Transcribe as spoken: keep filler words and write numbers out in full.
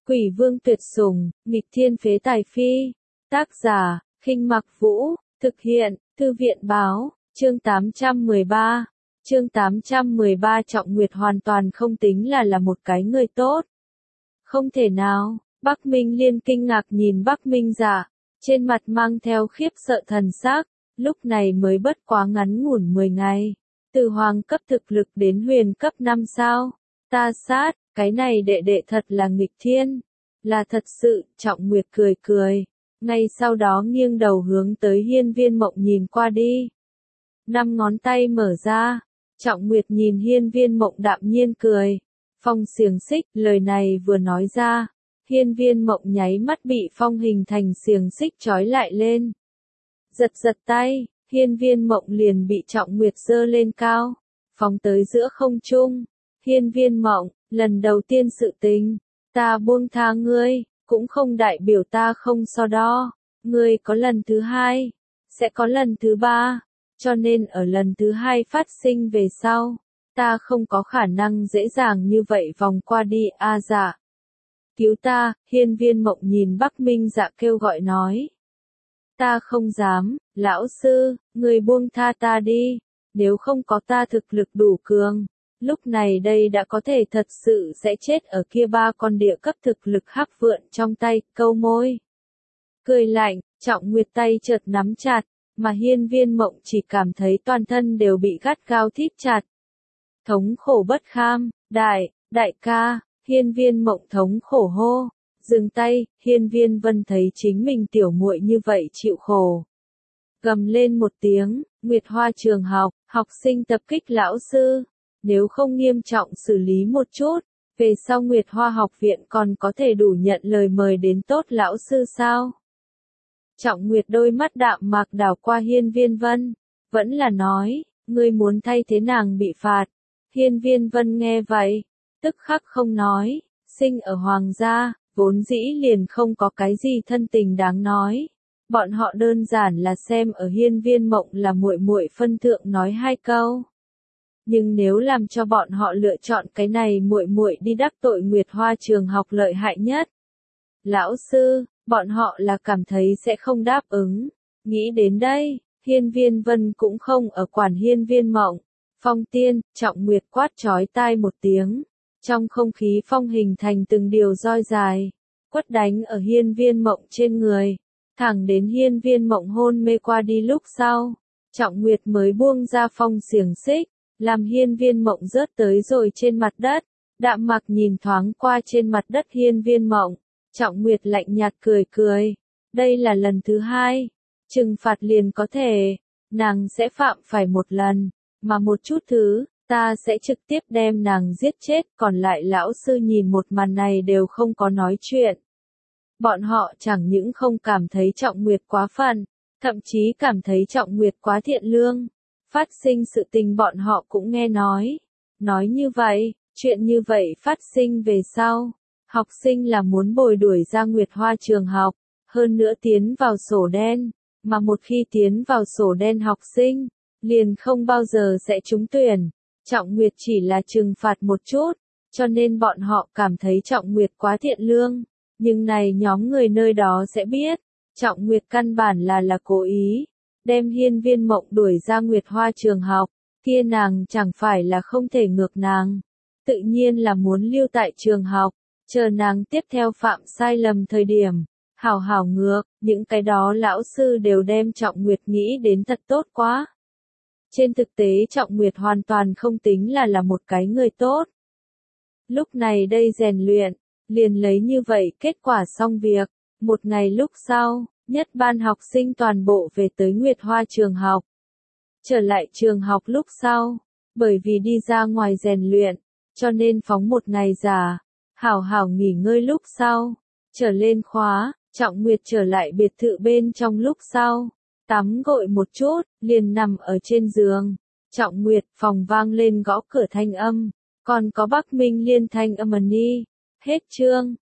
Quỷ vương tuyệt sủng, nghịch thiên phế tài phi. Tác giả, Khinh Mặc Vũ, thực hiện, Thư viện báo, chương tám trăm mười ba. Chương tám trăm mười ba Trọng Nguyệt hoàn toàn không tính là là một cái người tốt. Không thể nào, Bắc Minh Liên kinh ngạc nhìn Bắc Minh Dạ, trên mặt mang theo khiếp sợ thần sắc, lúc này mới bất quá ngắn ngủn mười ngày, từ hoàng cấp thực lực đến huyền cấp năm sao, ta sát, cái này đệ đệ thật là nghịch thiên, là thật sự, Trọng Nguyệt cười cười, ngay sau đó nghiêng đầu hướng tới Hiên Viên Mộng nhìn qua đi. Năm ngón tay mở ra, Trọng Nguyệt nhìn Hiên Viên Mộng đạm nhiên cười, phong xiềng xích, lời này vừa nói ra, Hiên Viên Mộng nháy mắt bị phong hình thành xiềng xích trói lại lên. Giật giật tay, Hiên Viên Mộng liền bị Trọng Nguyệt giơ lên cao, phóng tới giữa không trung. Hiên Viên Mộng, lần đầu tiên sự tình, ta buông tha ngươi, cũng không đại biểu ta không so đo, ngươi có lần thứ hai, sẽ có lần thứ ba, cho nên ở lần thứ hai phát sinh về sau, ta không có khả năng dễ dàng như vậy vòng qua đi a à dạ. Cứu ta, Hiên Viên Mộng nhìn Bắc Minh Dạ kêu gọi nói. Ta không dám, lão sư, người buông tha ta đi, nếu không có ta thực lực đủ cường, lúc này đây đã có thể thật sự sẽ chết ở kia ba con địa cấp thực lực hắc vượn trong tay, câu môi. Cười lạnh, Trọng Nguyệt tay chợt nắm chặt, mà Hiên Viên Mộng chỉ cảm thấy toàn thân đều bị gắt gao thít chặt. Thống khổ bất kham, đại, đại ca, Hiên Viên Mộng thống khổ hô, dừng tay, Hiên Viên Vân thấy chính mình tiểu muội như vậy chịu khổ. Gầm lên một tiếng, Nguyệt Hoa trường học, học sinh tập kích lão sư, nếu không nghiêm trọng xử lý một chút, về sau Nguyệt Hoa học viện còn có thể đủ nhận lời mời đến tốt lão sư sao? Trọng Nguyệt đôi mắt đạm mạc đảo qua Hiên Viên Vân, vẫn là nói, ngươi muốn thay thế nàng bị phạt. Hiên Viên Vân nghe vậy, tức khắc không nói, sinh ở hoàng gia, vốn dĩ liền không có cái gì thân tình đáng nói. Bọn họ đơn giản là xem ở Hiên Viên Mộng là muội muội phân thượng nói hai câu. Nhưng nếu làm cho bọn họ lựa chọn cái này muội muội đi đắc tội Nguyệt Hoa trường học lợi hại nhất. Lão sư, bọn họ là cảm thấy sẽ không đáp ứng. Nghĩ đến đây, Hiên Viên Vân cũng không ở quản Hiên Viên Mộng. Phong tiên, Trọng Nguyệt quát chói tai một tiếng. Trong không khí phong hình thành từng điều roi dài, quất đánh ở Hiên Viên Mộng trên người. Thẳng đến Hiên Viên Mộng hôn mê qua đi lúc sau, Trọng Nguyệt mới buông ra phong xiềng xích, làm Hiên Viên Mộng rớt tới rồi trên mặt đất. Đạm Mặc nhìn thoáng qua trên mặt đất Hiên Viên Mộng, Trọng Nguyệt lạnh nhạt cười cười, đây là lần thứ hai, trừng phạt liền có thể, nàng sẽ phạm phải một lần, mà một chút thứ, ta sẽ trực tiếp đem nàng giết chết, còn lại lão sư nhìn một màn này đều không có nói chuyện. Bọn họ chẳng những không cảm thấy Trọng Nguyệt quá phận, thậm chí cảm thấy Trọng Nguyệt quá thiện lương. Phát sinh sự tình bọn họ cũng nghe nói. Nói như vậy, chuyện như vậy phát sinh về sau. Học sinh là muốn bồi đuổi ra Nguyệt Hoa trường học, hơn nữa tiến vào sổ đen, mà một khi tiến vào sổ đen học sinh, liền không bao giờ sẽ trúng tuyển. Trọng Nguyệt chỉ là trừng phạt một chút, cho nên bọn họ cảm thấy Trọng Nguyệt quá thiện lương. Nhưng này nhóm người nơi đó sẽ biết, Trọng Nguyệt căn bản là là cố ý, đem Hiên Viên Mộng đuổi ra Nguyệt Hoa trường học, kia nàng chẳng phải là không thể ngược nàng, tự nhiên là muốn lưu tại trường học, chờ nàng tiếp theo phạm sai lầm thời điểm, hảo hảo ngược, những cái đó lão sư đều đem Trọng Nguyệt nghĩ đến thật tốt quá. Trên thực tế Trọng Nguyệt hoàn toàn không tính là là một cái người tốt. Lúc này đây rèn luyện, liền lấy như vậy kết quả xong việc, một ngày lúc sau, nhất ban học sinh toàn bộ về tới Nguyệt Hoa trường học. Trở lại trường học lúc sau, bởi vì đi ra ngoài rèn luyện, cho nên phóng một ngày giả, hảo hảo nghỉ ngơi lúc sau, trở lên khóa, Trọng Nguyệt trở lại biệt thự bên trong lúc sau, tắm gội một chút, liền nằm ở trên giường. Trọng Nguyệt, phòng vang lên gõ cửa thanh âm, còn có Bắc Minh Liên thanh âm ầm ĩ. Hết chương.